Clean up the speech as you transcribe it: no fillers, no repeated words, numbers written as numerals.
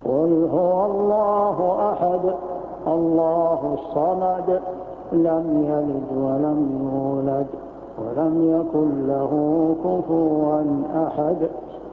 قل هو الله أحد الله الصمد لم يلد ولم يولد ولم يكن له كفوا أحد.